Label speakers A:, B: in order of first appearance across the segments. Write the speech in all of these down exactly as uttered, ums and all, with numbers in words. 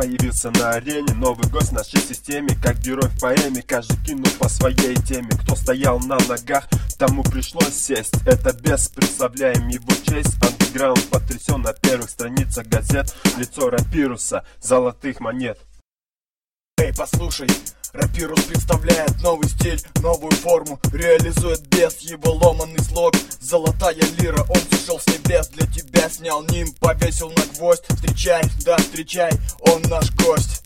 A: появился на арене, новый гость в нашей системе, как герой в поэме, каждый кинул по своей теме. Кто стоял на ногах, тому пришлось сесть. Это бес, представляем его честь. Андеграунд потрясен на первых страницах газет. Лицо Рапируса, золотых монет.
B: Эй, послушай, Рапирус представляет новый стиль, новую форму, реализует бес, его ломаный слог. Золотая лира, он сошел с небес, для тебя снял ним, повесил на гвоздь. Встречай, да, встречай, он наш гость.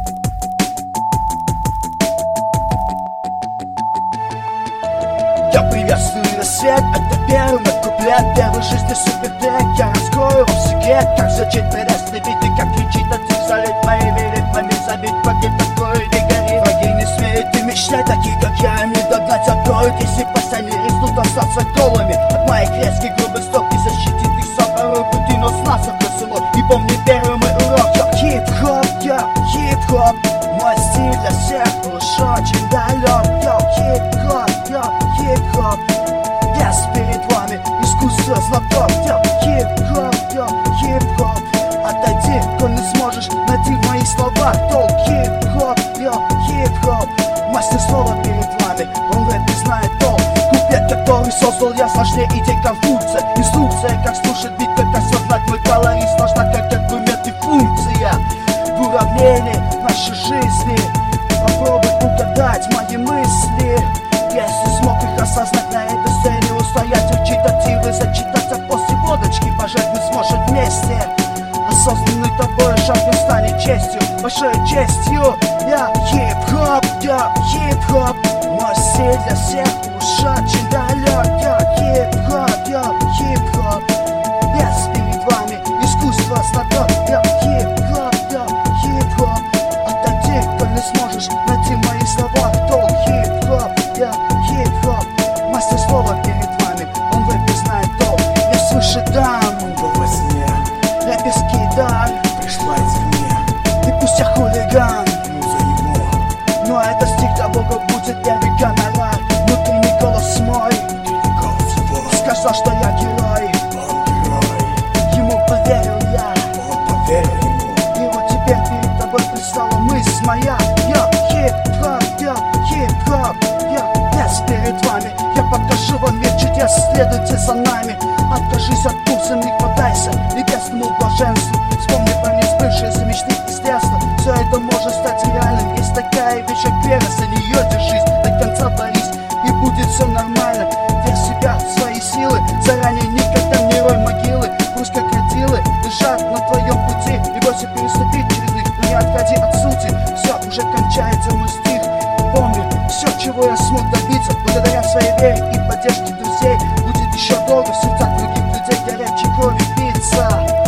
C: Я приветствую рассвет, это первый куплет, первый жизни супертрек. Я раскрою вам секрет, как звучит прелестный бит и как кричит отцик, залить моими ритмами, забить пакет такой не гори. Враги не смеют и мечтать, такие как я, им не догнать, откроют, если последний рискнут остаться голыми. От моих резких грубых стоп не защитит их собору пути, но с нас отбросено. И помни первый мой урок, я хип-хоп, я хип-хоп. Мой стиль для всех уж очень далек, я хип-хоп, я хип-хоп. Бес перед вами, искусство знаток, я хип-хоп, я хип-хоп. Отойди, коль не сможешь найти в моих словах толк. Хип-хоп, я хип-хоп. Мастер слова перед вами, он в рэпе знает толк. Куплет, который создал я, сложнее идей Конфуция. Инструкция, как слушать бит, как осознать мой колорит, сложна как аргумент и функция. В уравнении нашей жизни попробуй угадать мои мысли. Если смог их осознать на этой сцене, устоять, речитативы зачитать, а после водочки пожать мы сможем вместе. Осознанный тобой шаг не станет честью, большой честью. Я хип-хоп, я хип-хоп. Мой стиль для всех уж очень далек. Я хип-хоп, я хип-хоп. Бес перед вами, искусство знаток. Я хип-хоп, я хип-хоп. Отойди, коль не сможешь найти в моих словах толк. Хип-хоп, я хип-хоп. Мастер слова перед вами, он в рэпе знает толк. Не слышит дам,
B: Он был во сне,
C: рэперский дар
B: пришла извне,
C: и пусть я хулиган,
B: муза его,
C: но это стих для Бога будет первый гонорар. Внутренний голос мой
B: внутренний голос его,
C: сказал, что я герой.
B: он герой,
C: Ему поверил я,
B: он поверил ему.
C: и вот теперь перед тобой предстала мысль моя. Я хип-хоп, я хип-хоп, я бес перед вами. Я покажу вам мир чудес, следуйте за нами. Откажись от пульса, не хватайся небесному блаженству. Вспомни про несбывшиеся мечты из детства. Все это может стать реальным. Есть такая вещь, как вера, за нее держись, до конца борись, и будет все нормально. Верь в себя, в свои силы, заранее никогда не рой могилы. Пусть крокодилы лежат на твоем пути, не бойся переступить через них, но не отходи от сути. Все, уже кончается мой стих. Помни, все, чего я смог добиться, благодаря своей вере и поддержке друзей, будет еще долго в сердцах других людей горячей крови биться.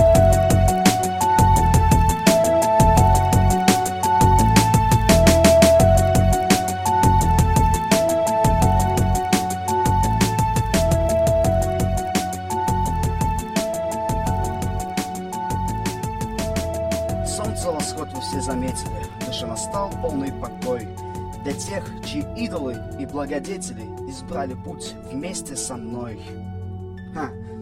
C: Солнце восход вы все заметили, даже настал полный покой для тех, чьи идолы и благодетели избрали путь вместе со мной. Ха.